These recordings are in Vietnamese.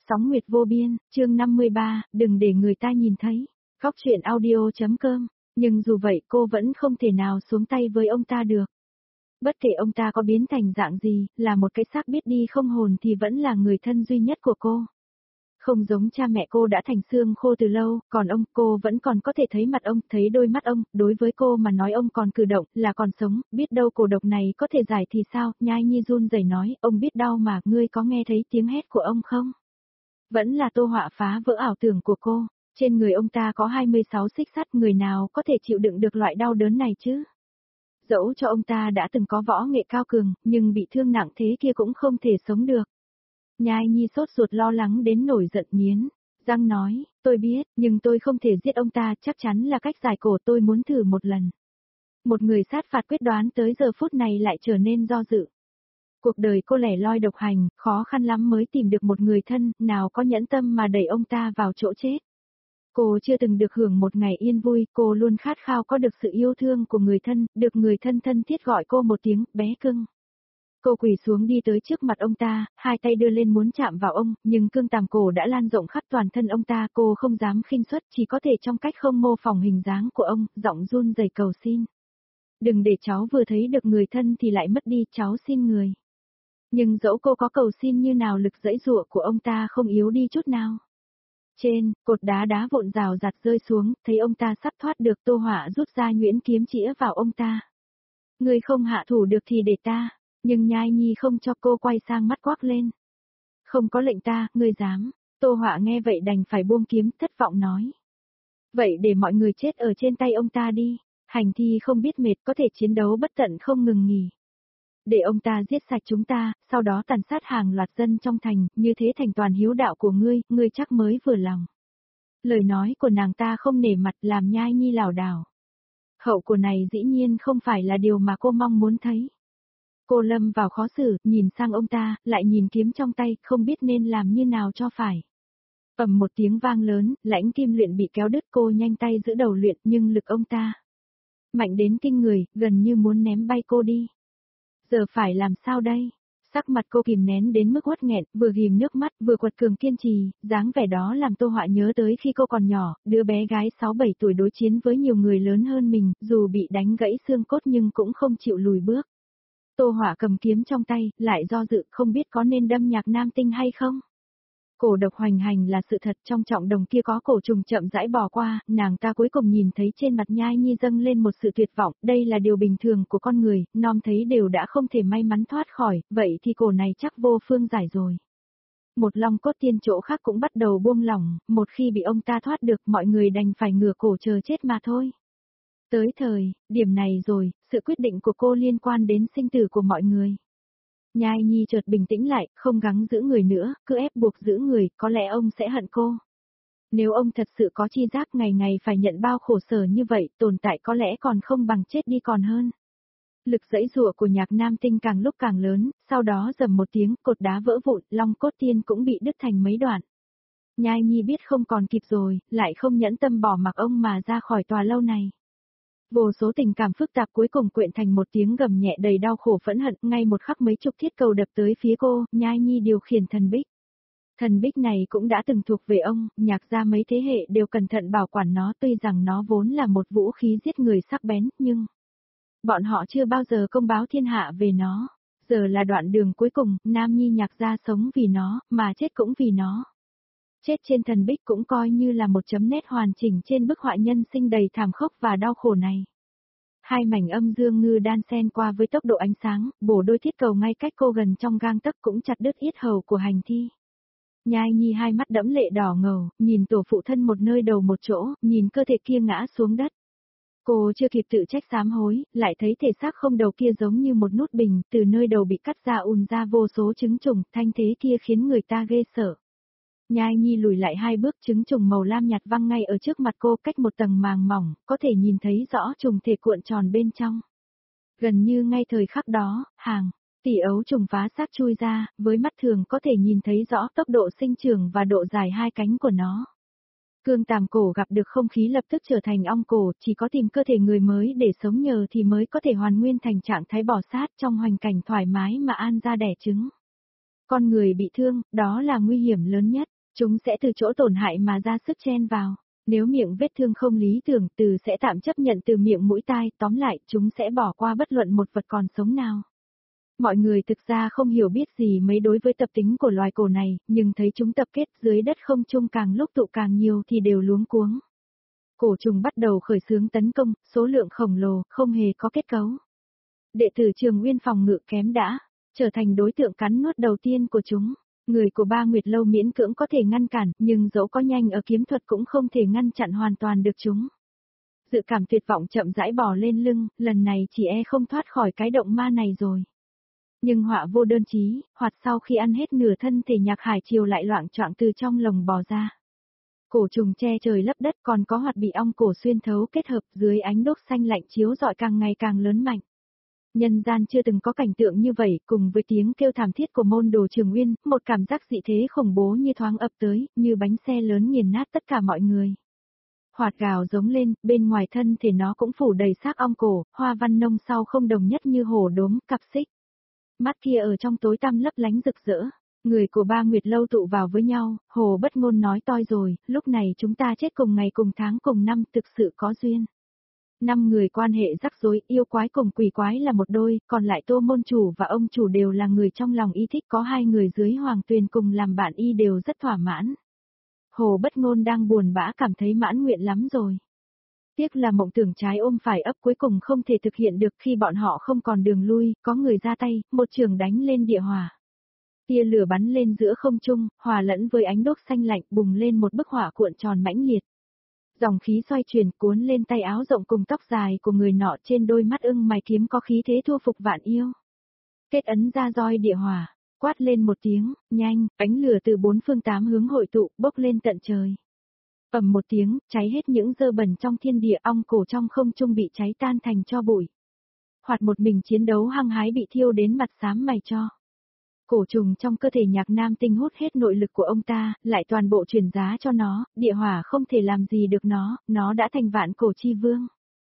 Sóng Nguyệt Vô Biên, chương 53, đừng để người ta nhìn thấy. Góc truyện audio.com. Nhưng dù vậy cô vẫn không thể nào xuống tay với ông ta được. Bất kể ông ta có biến thành dạng gì, là một cái xác biết đi không hồn thì vẫn là người thân duy nhất của cô. Không giống cha mẹ cô đã thành xương khô từ lâu, còn ông, cô vẫn còn có thể thấy mặt ông, thấy đôi mắt ông, đối với cô mà nói ông còn cử động, là còn sống, biết đâu cổ độc này có thể giải thì sao, Nhai Nhi run rẩy nói, ông biết đau mà, ngươi có nghe thấy tiếng hét của ông không? Vẫn là Tô Họa phá vỡ ảo tưởng của cô, trên người ông ta có 26 xích sắt, người nào có thể chịu đựng được loại đau đớn này chứ? Dẫu cho ông ta đã từng có võ nghệ cao cường, nhưng bị thương nặng thế kia cũng không thể sống được. Nhai Nhi sốt ruột lo lắng đến nổi giận nghiến răng nói, tôi biết, nhưng tôi không thể giết ông ta, chắc chắn là cách giải cổ, tôi muốn thử một lần. Một người sát phạt quyết đoán tới giờ phút này lại trở nên do dự. Cuộc đời cô lẻ loi độc hành, khó khăn lắm mới tìm được một người thân, nào có nhẫn tâm mà đẩy ông ta vào chỗ chết. Cô chưa từng được hưởng một ngày yên vui, cô luôn khát khao có được sự yêu thương của người thân, được người thân thân thiết gọi cô một tiếng, bé cưng. Cô quỳ xuống đi tới trước mặt ông ta, hai tay đưa lên muốn chạm vào ông, nhưng cương tàm cổ đã lan rộng khắp toàn thân ông ta, cô không dám khinh suất, chỉ có thể trong cách không mô phỏng hình dáng của ông, giọng run rẩy cầu xin. Đừng để cháu vừa thấy được người thân thì lại mất đi, cháu xin người. Nhưng dẫu cô có cầu xin như nào, lực giãy giụa của ông ta không yếu đi chút nào. Trên, cột đá đá vụn rào rạt rơi xuống, thấy ông ta sắp thoát được, Tô Họa rút ra nhuyễn kiếm chĩa vào ông ta. Ngươi không hạ thủ được thì để ta. Nhưng Nhai Nhi không cho, cô quay sang mắt quắc lên. Không có lệnh ta, ngươi dám. Tô Họa nghe vậy đành phải buông kiếm, thất vọng nói. Vậy để mọi người chết ở trên tay ông ta đi. Hành thi không biết mệt, có thể chiến đấu bất tận không ngừng nghỉ. Để ông ta giết sạch chúng ta, sau đó tàn sát hàng loạt dân trong thành, như thế thành toàn hiếu đạo của ngươi chắc mới vừa lòng. Lời nói của nàng ta không nể mặt, làm Nhai Nhi lảo đảo. Hậu của này dĩ nhiên không phải là điều mà cô mong muốn thấy. Cô lâm vào khó xử, nhìn sang ông ta, lại nhìn kiếm trong tay, không biết nên làm như nào cho phải. Ầm một tiếng vang lớn, lãnh kim luyện bị kéo đứt, cô nhanh tay giữ đầu luyện, nhưng lực ông ta mạnh đến kinh người, gần như muốn ném bay cô đi. Giờ phải làm sao đây? Sắc mặt cô kìm nén đến mức uất nghẹn, vừa ghim nước mắt, vừa quật cường kiên trì, dáng vẻ đó làm Tô Họa nhớ tới khi cô còn nhỏ, đứa bé gái 6-7 tuổi đối chiến với nhiều người lớn hơn mình, dù bị đánh gãy xương cốt nhưng cũng không chịu lùi bước. Tô Họa cầm kiếm trong tay, lại do dự, không biết có nên đâm Nhạc Nam Tinh hay không. Cổ độc hoành hành là sự thật, trong trọng đồng kia có cổ trùng chậm rãi bò qua, nàng ta cuối cùng nhìn thấy trên mặt Nhai Nhi dâng lên một sự tuyệt vọng, đây là điều bình thường của con người, nom thấy đều đã không thể may mắn thoát khỏi, vậy thì cổ này chắc vô phương giải rồi. Một long cốt tiên chỗ khác cũng bắt đầu buông lỏng, một khi bị ông ta thoát được mọi người đành phải ngửa cổ chờ chết mà thôi. Tới thời, điểm này rồi, sự quyết định của cô liên quan đến sinh tử của mọi người. Nhai Nhi chợt bình tĩnh lại, không gắng giữ người nữa, cứ ép buộc giữ người, có lẽ ông sẽ hận cô. Nếu ông thật sự có chi giác ngày ngày phải nhận bao khổ sở như vậy, tồn tại có lẽ còn không bằng chết đi còn hơn. Lực giãy giụa của Nhạc Nam Tinh càng lúc càng lớn, sau đó rầm một tiếng, cột đá vỡ vụn, long cốt tiên cũng bị đứt thành mấy đoạn. Nhai Nhi biết không còn kịp rồi, lại không nhẫn tâm bỏ mặc ông mà ra khỏi tòa lâu này. Vô số tình cảm phức tạp cuối cùng quyện thành một tiếng gầm nhẹ đầy đau khổ phẫn hận, ngay một khắc mấy chục thiết cầu đập tới phía cô, Nhai Nhi điều khiển thần bích. Thần bích này cũng đã từng thuộc về ông, Nhạc gia mấy thế hệ đều cẩn thận bảo quản nó, tuy rằng nó vốn là một vũ khí giết người sắc bén, nhưng bọn họ chưa bao giờ công báo thiên hạ về nó. Giờ là đoạn đường cuối cùng, Nam Nhi Nhạc gia sống vì nó, mà chết cũng vì nó. Chết trên thần bích cũng coi như là một chấm nét hoàn chỉnh trên bức họa nhân sinh đầy thảm khốc và đau khổ này. Hai mảnh âm dương ngư đan xen qua với tốc độ ánh sáng, bổ đôi thiết cầu ngay cách cô gần trong gang tấc cũng chặt đứt yết hầu của hành thi. Nhai Nhi hai mắt đẫm lệ đỏ ngầu, nhìn tổ phụ thân một nơi đầu một chỗ, nhìn cơ thể kia ngã xuống đất. Cô chưa kịp tự trách sám hối, lại thấy thể xác không đầu kia giống như một nút bình, từ nơi đầu bị cắt ra ùn ra vô số trứng trùng, thanh thế kia khiến người ta ghê sợ. Nhai Nhi lùi lại hai bước, trứng trùng màu lam nhạt văng ngay ở trước mặt cô, cách một tầng màng mỏng, có thể nhìn thấy rõ trùng thể cuộn tròn bên trong. Gần như ngay thời khắc đó, hàng tỷ ấu trùng phá xác chui ra, với mắt thường có thể nhìn thấy rõ tốc độ sinh trưởng và độ dài hai cánh của nó. Cương tàm cổ gặp được không khí lập tức trở thành ong cổ, chỉ có tìm cơ thể người mới để sống nhờ thì mới có thể hoàn nguyên thành trạng thái bò sát trong hoành cảnh thoải mái mà an ra đẻ trứng. Con người bị thương, đó là nguy hiểm lớn nhất. Chúng sẽ từ chỗ tổn hại mà ra sức chen vào. Nếu miệng vết thương không lý tưởng, từ sẽ tạm chấp nhận từ miệng mũi tai, tóm lại, chúng sẽ bỏ qua bất luận một vật còn sống nào. Mọi người thực ra không hiểu biết gì mấy đối với tập tính của loài cổ này, nhưng thấy chúng tập kết dưới đất không trung càng lúc tụ càng nhiều thì đều luống cuống. Cổ trùng bắt đầu khởi xướng tấn công, số lượng khổng lồ, không hề có kết cấu. Đệ tử Trường Uyên phòng ngự kém đã, trở thành đối tượng cắn nuốt đầu tiên của chúng. Người của Ba Nguyệt Lâu miễn cưỡng có thể ngăn cản, nhưng dẫu có nhanh ở kiếm thuật cũng không thể ngăn chặn hoàn toàn được chúng. Dự cảm tuyệt vọng chậm rãi bò lên lưng, lần này chỉ e không thoát khỏi cái động ma này rồi. Nhưng họa vô đơn chí, hoặc sau khi ăn hết nửa thân thể Nhạc Hải Triều lại loạng choạng từ trong lồng bò ra. Cổ trùng che trời lấp đất, còn có hoạt bị ong cổ xuyên thấu kết hợp dưới ánh đốt xanh lạnh chiếu rọi càng ngày càng lớn mạnh. Nhân gian chưa từng có cảnh tượng như vậy, cùng với tiếng kêu thảm thiết của môn đồ Trường Uyên, một cảm giác dị thế khủng bố như thoáng ập tới, như bánh xe lớn nghiền nát tất cả mọi người. Hoạt gào giống lên, bên ngoài thân thể nó cũng phủ đầy xác ong cổ, hoa văn nông sau không đồng nhất như hổ đốm, cặp xích. Mắt kia ở trong tối tăm lấp lánh rực rỡ. Người của Ba Nguyệt Lâu tụ vào với nhau, Hồ Bất Ngôn nói toi rồi, lúc này chúng ta chết cùng ngày cùng tháng cùng năm, thực sự có duyên. 5 người quan hệ rắc rối, yêu quái cùng quỷ quái là một đôi, còn lại Tô môn chủ và ông chủ đều là người trong lòng y thích, có 2 người dưới Hoàng Tuyền cùng làm bạn y đều rất thỏa mãn. Hồ Bất Ngôn đang buồn bã cảm thấy mãn nguyện lắm rồi. Tiếc là mộng tưởng trái ôm phải ấp cuối cùng không thể thực hiện được, khi bọn họ không còn đường lui, có người ra tay, một trường đánh lên địa hỏa. Tia lửa bắn lên giữa không trung, hòa lẫn với ánh đốt xanh lạnh, bùng lên một bức hỏa cuộn tròn mãnh liệt. Dòng khí xoay chuyển cuốn lên tay áo rộng cùng tóc dài của người nọ, trên đôi mắt ưng mày kiếm có khí thế thu phục vạn yêu. Kết ấn ra roi địa hỏa, quát lên một tiếng, nhanh, ánh lửa từ 4 phương 8 hướng hội tụ, bốc lên tận trời. Ầm một tiếng, cháy hết những dơ bẩn trong thiên địa, ong cổ trong không trung bị cháy tan thành tro bụi. Hoạt một mình chiến đấu hăng hái bị thiêu đến mặt xám mày cho. Cổ trùng trong cơ thể Nhạc Nam Tinh hút hết nội lực của ông ta, lại toàn bộ truyền giá cho nó, địa hỏa không thể làm gì được nó đã thành vạn cổ chi vương.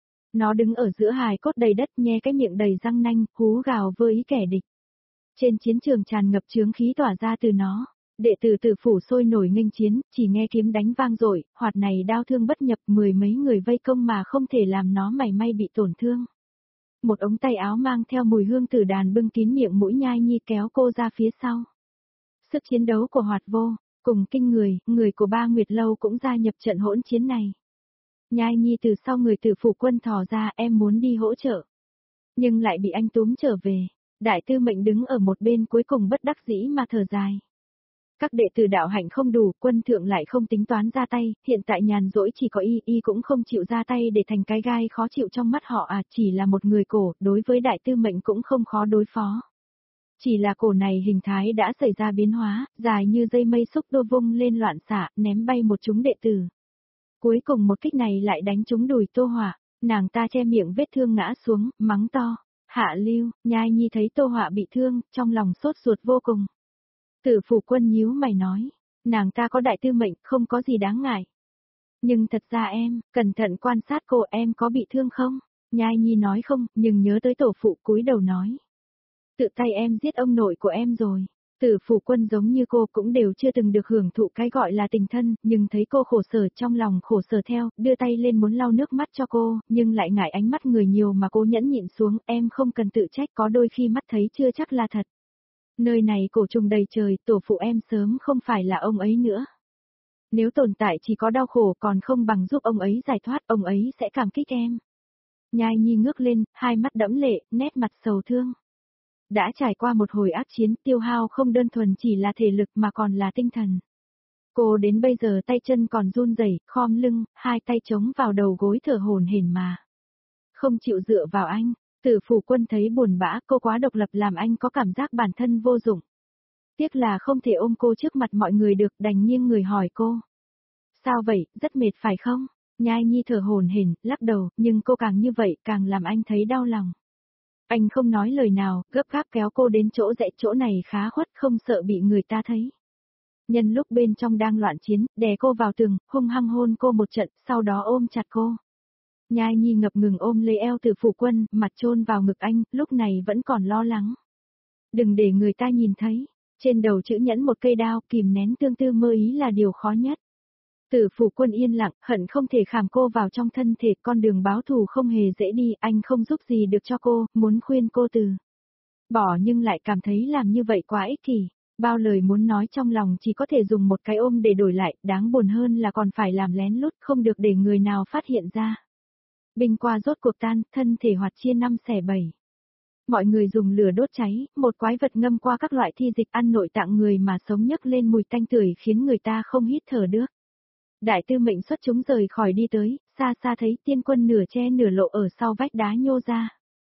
Nó đứng ở giữa hài cốt đầy đất, nhe cái miệng đầy răng nanh, hú gào với kẻ địch. Trên chiến trường tràn ngập chướng khí tỏa ra từ nó. Đệ tử Tử phủ sôi nổi nghênh chiến, chỉ nghe kiếm đánh vang dội, hoạt này đao thương bất nhập, 10 mấy người vây công mà không thể làm nó mảy may bị tổn thương. Một ống tay áo mang theo mùi hương tử đàn bưng kín miệng mũi Nhai Nhi kéo cô ra phía sau. Sức chiến đấu của Hoạt vô cùng kinh người của Ba Nguyệt Lâu cũng gia nhập trận hỗn chiến này. Nhai Nhi từ sau người Tử phủ quân thò ra, em muốn đi hỗ trợ, nhưng lại bị anh túm trở về. Đại tư mệnh đứng ở một bên cuối cùng bất đắc dĩ mà thở dài. Các đệ tử đạo hạnh không đủ, quân thượng lại không tính toán ra tay, hiện tại nhàn rỗi chỉ có y cũng không chịu ra tay để thành cái gai khó chịu trong mắt họ chỉ là một người cổ, đối với đại tư mệnh cũng không khó đối phó. Chỉ là cổ này hình thái đã xảy ra biến hóa, dài như dây mây xúc đô vung lên loạn xạ, ném bay một chúng đệ tử. Cuối cùng một kích này lại đánh trúng đùi Tô Họa, nàng ta che miệng vết thương ngã xuống, mắng to, Hạ Lưu. Nhai Nhi thấy Tô Họa bị thương, trong lòng sốt ruột vô cùng. Tử phủ quân nhíu mày nói, nàng ta có đại tư mệnh, không có gì đáng ngại. Nhưng thật ra em, cẩn thận quan sát cô, em có bị thương không? Nhai Nhi nói không, nhưng nhớ tới tổ phụ cúi đầu nói. Tự tay em giết ông nội của em rồi. Tử phủ quân giống như cô cũng đều chưa từng được hưởng thụ cái gọi là tình thân, nhưng thấy cô khổ sở trong lòng khổ sở theo, đưa tay lên muốn lau nước mắt cho cô, nhưng lại ngại ánh mắt người nhiều mà cô nhẫn nhịn xuống, em không cần tự trách, có đôi khi mắt thấy chưa chắc là thật. Nơi này cổ trùng đầy trời, tổ phụ em sớm không phải là ông ấy nữa. Nếu tồn tại chỉ có đau khổ còn không bằng giúp ông ấy giải thoát, ông ấy sẽ cảm kích em. Nhai Nhi ngước lên, hai mắt đẫm lệ, nét mặt sầu thương. Đã trải qua một hồi ác chiến, tiêu hao không đơn thuần chỉ là thể lực mà còn là tinh thần. Cô đến bây giờ tay chân còn run rẩy, khom lưng, hai tay chống vào đầu gối thở hổn hển mà. Không chịu dựa vào anh. Tử phủ quân thấy buồn bã, cô quá độc lập làm anh có cảm giác bản thân vô dụng. Tiếc là không thể ôm cô trước mặt mọi người được, đành nghiêng người hỏi cô. Sao vậy, rất mệt phải không? Nhai Nhi thở hổn hển, lắc đầu, nhưng cô càng như vậy càng làm anh thấy đau lòng. Anh không nói lời nào, gấp gáp kéo cô đến chỗ rẽ, chỗ này khá khuất, không sợ bị người ta thấy. Nhân lúc bên trong đang loạn chiến, đè cô vào tường, hung hăng hôn cô một trận, sau đó ôm chặt cô. Nhai Nhi ngập ngừng ôm lấy eo Tử phủ quân, mặt chôn vào ngực anh, lúc này vẫn còn lo lắng. Đừng để người ta nhìn thấy. Trên đầu chữ nhẫn một cây đao, kìm nén tương tư mơ ý là điều khó nhất. Tử Phủ Quân yên lặng, hận không thể khảm cô vào trong thân thể, con đường báo thù không hề dễ đi, anh không giúp gì được cho cô, muốn khuyên cô từ bỏ nhưng lại cảm thấy làm như vậy quá ích kỷ. Bao lời muốn nói trong lòng chỉ có thể dùng một cái ôm để đổi lại, đáng buồn hơn là còn phải làm lén lút, không được để người nào phát hiện ra. Binh qua rốt cuộc tan, thân thể hoạt chia 5/7. Mọi người dùng lửa đốt cháy, một quái vật ngâm qua các loại thi dịch ăn nội tạng người mà sống nhấc lên mùi tanh tưởi khiến người ta không hít thở được. Đại tư mệnh xuất chúng rời khỏi đi tới, xa xa thấy Tiên Quân nửa che nửa lộ ở sau vách đá nhô ra.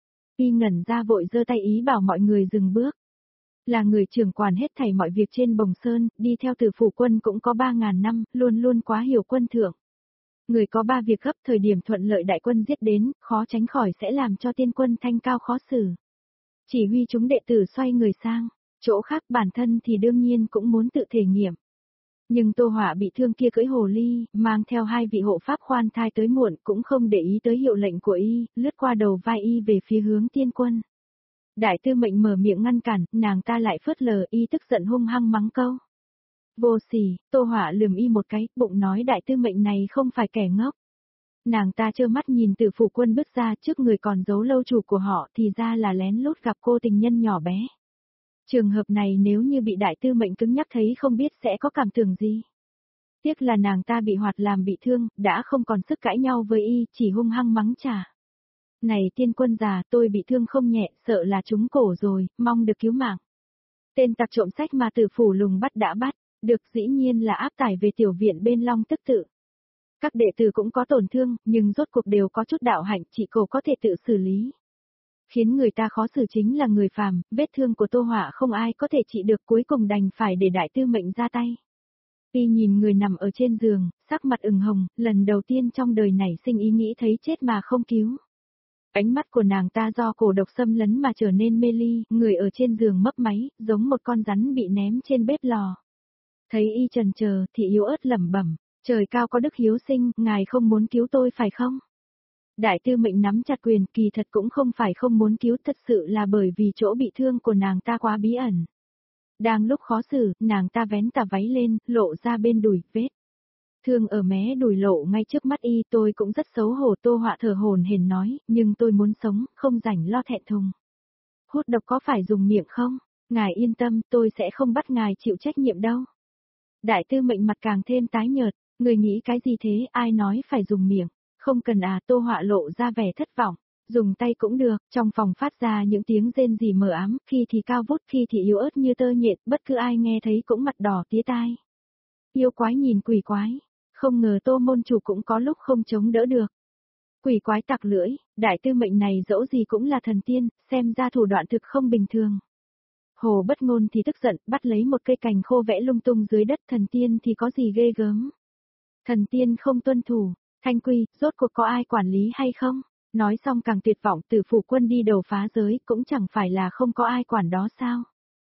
Y ngẩn ra vội giơ tay ý bảo mọi người dừng bước. Là người trưởng quản hết thảy mọi việc trên Bồng Sơn, đi theo Tử Phủ Quân cũng có 3.000 năm, luôn luôn quá hiểu quân thượng. Người có 3 việc gấp, thời điểm thuận lợi đại quân giết đến, khó tránh khỏi sẽ làm cho Tiên Quân thanh cao khó xử. Chỉ huy chúng đệ tử xoay người sang chỗ khác, bản thân thì đương nhiên cũng muốn tự thể nghiệm. Nhưng Tô Họa bị thương kia cưỡi hồ ly, mang theo 2 vị hộ pháp khoan thai tới muộn, cũng không để ý tới hiệu lệnh của y, lướt qua đầu vai y về phía hướng Tiên Quân. Đại tư mệnh mở miệng ngăn cản, nàng ta lại phớt lờ, y tức giận hung hăng mắng câu. Vô sỉ, Tô Họa lườm y một cái, bụng nói đại tư mệnh này không phải kẻ ngốc. Nàng ta trơ mắt nhìn Tử Phủ Quân bước ra, trước người còn giấu lâu chủ của họ, thì ra là lén lút gặp cô tình nhân nhỏ bé. Trường hợp này nếu như bị đại tư mệnh cứng nhắc thấy không biết sẽ có cảm tưởng gì. Tiếc là nàng ta bị hoạt làm bị thương, đã không còn sức cãi nhau với y, chỉ hung hăng mắng trả. Này Tiên Quân già, tôi bị thương không nhẹ, sợ là trúng cổ rồi, mong được cứu mạng. Tên tặc trộm sách mà Tử Phủ Lùng bắt đã bắt, được dĩ nhiên là áp tải về tiểu viện bên Long Tức Tự. Các đệ tử cũng có tổn thương, nhưng rốt cuộc đều có chút đạo hạnh, chỉ cổ có thể tự xử lý. Khiến người ta khó xử chính là người phàm, vết thương của Tô Họa không ai có thể trị được, cuối cùng đành phải để đại tư mệnh ra tay. Y nhìn người nằm ở trên giường, sắc mặt ửng hồng, lần đầu tiên trong đời này sinh ý nghĩ thấy chết mà không cứu. Ánh mắt của nàng ta do cổ độc xâm lấn mà trở nên mê ly, người ở trên giường mấp máy, giống một con rắn bị ném trên bếp lò. Thấy y chần chờ, thì yếu ớt lẩm bẩm, trời cao có đức hiếu sinh, ngài không muốn cứu tôi phải không? Đại tư mệnh nắm chặt quyền, kỳ thật cũng không phải không muốn cứu, thật sự là bởi vì chỗ bị thương của nàng ta quá bí ẩn. Đang lúc khó xử, nàng ta vén tà váy lên, lộ ra bên đùi, vết thương ở mé đùi lộ ngay trước mắt y, tôi cũng rất xấu hổ. Tô Họa thở hổn hển nói, nhưng tôi muốn sống, không rảnh lo thẹn thùng. Hút độc có phải dùng miệng không? Ngài yên tâm, tôi sẽ không bắt ngài chịu trách nhiệm đâu. Đại tư mệnh mặt càng thêm tái nhợt, người nghĩ cái gì thế, ai nói phải dùng miệng? Không cần à, Tô Họa lộ ra vẻ thất vọng. Dùng tay cũng được, trong phòng phát ra những tiếng rên rỉ mờ ám, khi thì cao vút, khi thì yếu ớt như tơ nhện, bất cứ ai nghe thấy cũng mặt đỏ tía tai. Yêu quái nhìn quỷ quái, không ngờ Tô môn chủ cũng có lúc không chống đỡ được. Quỷ quái tặc lưỡi, đại tư mệnh này dẫu gì cũng là thần tiên, xem ra thủ đoạn thực không bình thường. Hồ Bất Ngôn thì tức giận, bắt lấy một cây cành khô vẽ lung tung dưới đất, thần tiên thì có gì ghê gớm. Thần tiên không tuân thủ, Thanh Quy, rốt cuộc có ai quản lý hay không? Nói xong càng tuyệt vọng, Tử Phủ Quân đi đầu phá giới, cũng chẳng phải là không có ai quản đó sao?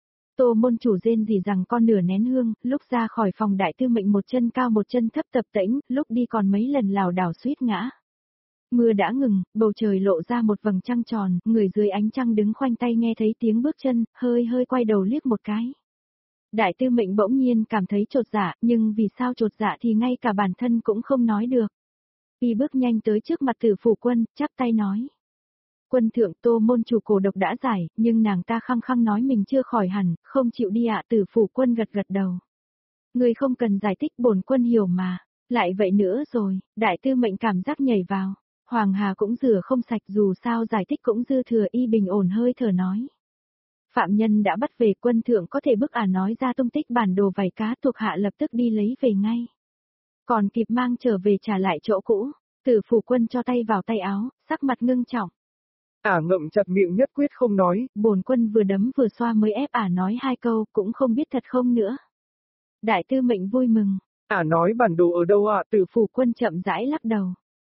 Tô môn chủ rên rỉ rằng con nửa nén hương, lúc ra khỏi phòng đại tư mệnh một chân cao một chân thấp tập tễnh, lúc đi còn mấy lần lảo đảo suýt ngã. Mưa đã ngừng, bầu trời lộ ra một vầng trăng tròn, người dưới ánh trăng đứng khoanh tay nghe thấy tiếng bước chân, hơi quay đầu liếc một cái. Đại tư mệnh bỗng nhiên cảm thấy chột dạ, nhưng vì sao chột dạ thì ngay cả bản thân cũng không nói được. Y bước nhanh tới trước mặt Tử Phủ Quân, chắp tay nói. Quân thượng, Tô môn chủ cổ độc đã giải, nhưng nàng ta khăng khăng nói mình chưa khỏi hẳn, không chịu đi ạ. Tử Phủ Quân gật gật đầu. Người không cần giải thích, bổn quân hiểu mà. Lại vậy nữa rồi, đại tư mệnh cảm giác nhảy vào. Hoàng Hà cũng rửa không sạch, dù sao giải thích cũng dư thừa. Y bình ổn hơi thở nói. Phạm nhân đã bắt về, quân thượng có thể bức nói ra tung tích bản đồ vảy cá, thuộc hạ lập tức đi lấy về ngay. Còn kịp mang trở về trả lại chỗ cũ. Tử Phủ Quân cho tay vào tay áo, sắc mặt ngưng trọng. Ngậm chặt miệng nhất quyết không nói. Bổn quân vừa đấm vừa xoa mới ép nói 2 câu, cũng không biết thật không nữa. Đại tư mệnh vui mừng. Nói bản đồ ở đâu ạ? Tử Phủ Quân chậm rãi lắc đầu.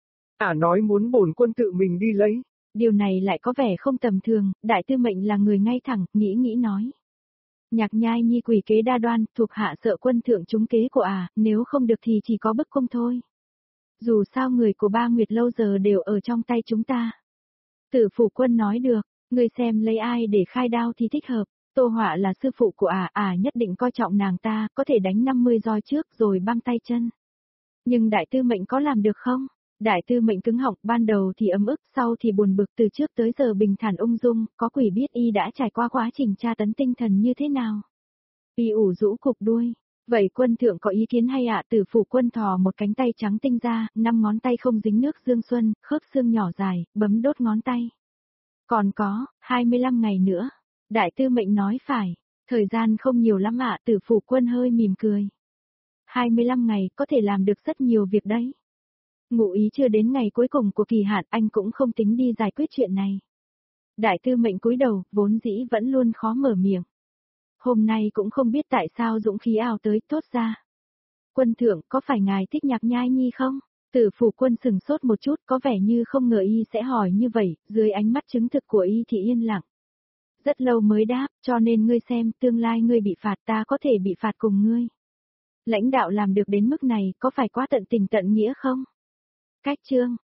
Nói muốn bổn quân tự mình đi lấy. Điều này lại có vẻ không tầm thường, đại tư mệnh là người ngay thẳng, nghĩ nói. Nhạc Nhai Nhi quỷ kế đa đoan, thuộc hạ sợ quân thượng trúng kế của nếu không được thì chỉ có bức cung thôi. Dù sao người của Ba Nguyệt lâu giờ đều ở trong tay chúng ta. Tử Phủ Quân nói được, người xem lấy ai để khai đao thì thích hợp. Tô Họa là sư phụ của nhất định coi trọng nàng ta, có thể đánh 50 roi trước rồi băng tay chân. Nhưng đại tư mệnh có làm được không? Đại tư mệnh cứng họng, ban đầu thì ấm ức, sau thì buồn bực, từ trước tới giờ bình thản ung dung, có quỷ biết y đã trải qua quá trình tra tấn tinh thần như thế nào. Y ủ rũ cục đuôi. Vậy quân thượng có ý kiến hay ạ? Tử phủ quân thò một cánh tay trắng tinh ra, 5 ngón tay không dính nước dương xuân, khớp xương nhỏ dài, bấm đốt ngón tay. Còn có, 25 ngày nữa. Đại tư mệnh nói phải, thời gian không nhiều lắm ạ. Tử phủ quân hơi mỉm cười. 25 ngày có thể làm được rất nhiều việc đấy. Ngụ ý chưa đến ngày cuối cùng của kỳ hạn anh cũng không tính đi giải quyết chuyện này. Đại tư mệnh cúi đầu, vốn dĩ vẫn luôn khó mở miệng. Hôm nay cũng không biết tại sao dũng khí ào tới, thốt ra. Quân thượng, có phải ngài thích Nhạc Nhai Nhi không? Tử phủ quân sừng sốt một chút, có vẻ như không ngờ y sẽ hỏi như vậy, dưới ánh mắt chứng thực của y thì yên lặng. Rất lâu mới đáp, cho nên ngươi xem, tương lai ngươi bị phạt, ta có thể bị phạt cùng ngươi. Lãnh đạo làm được đến mức này, có phải quá tận tình tận nghĩa không? Cách chương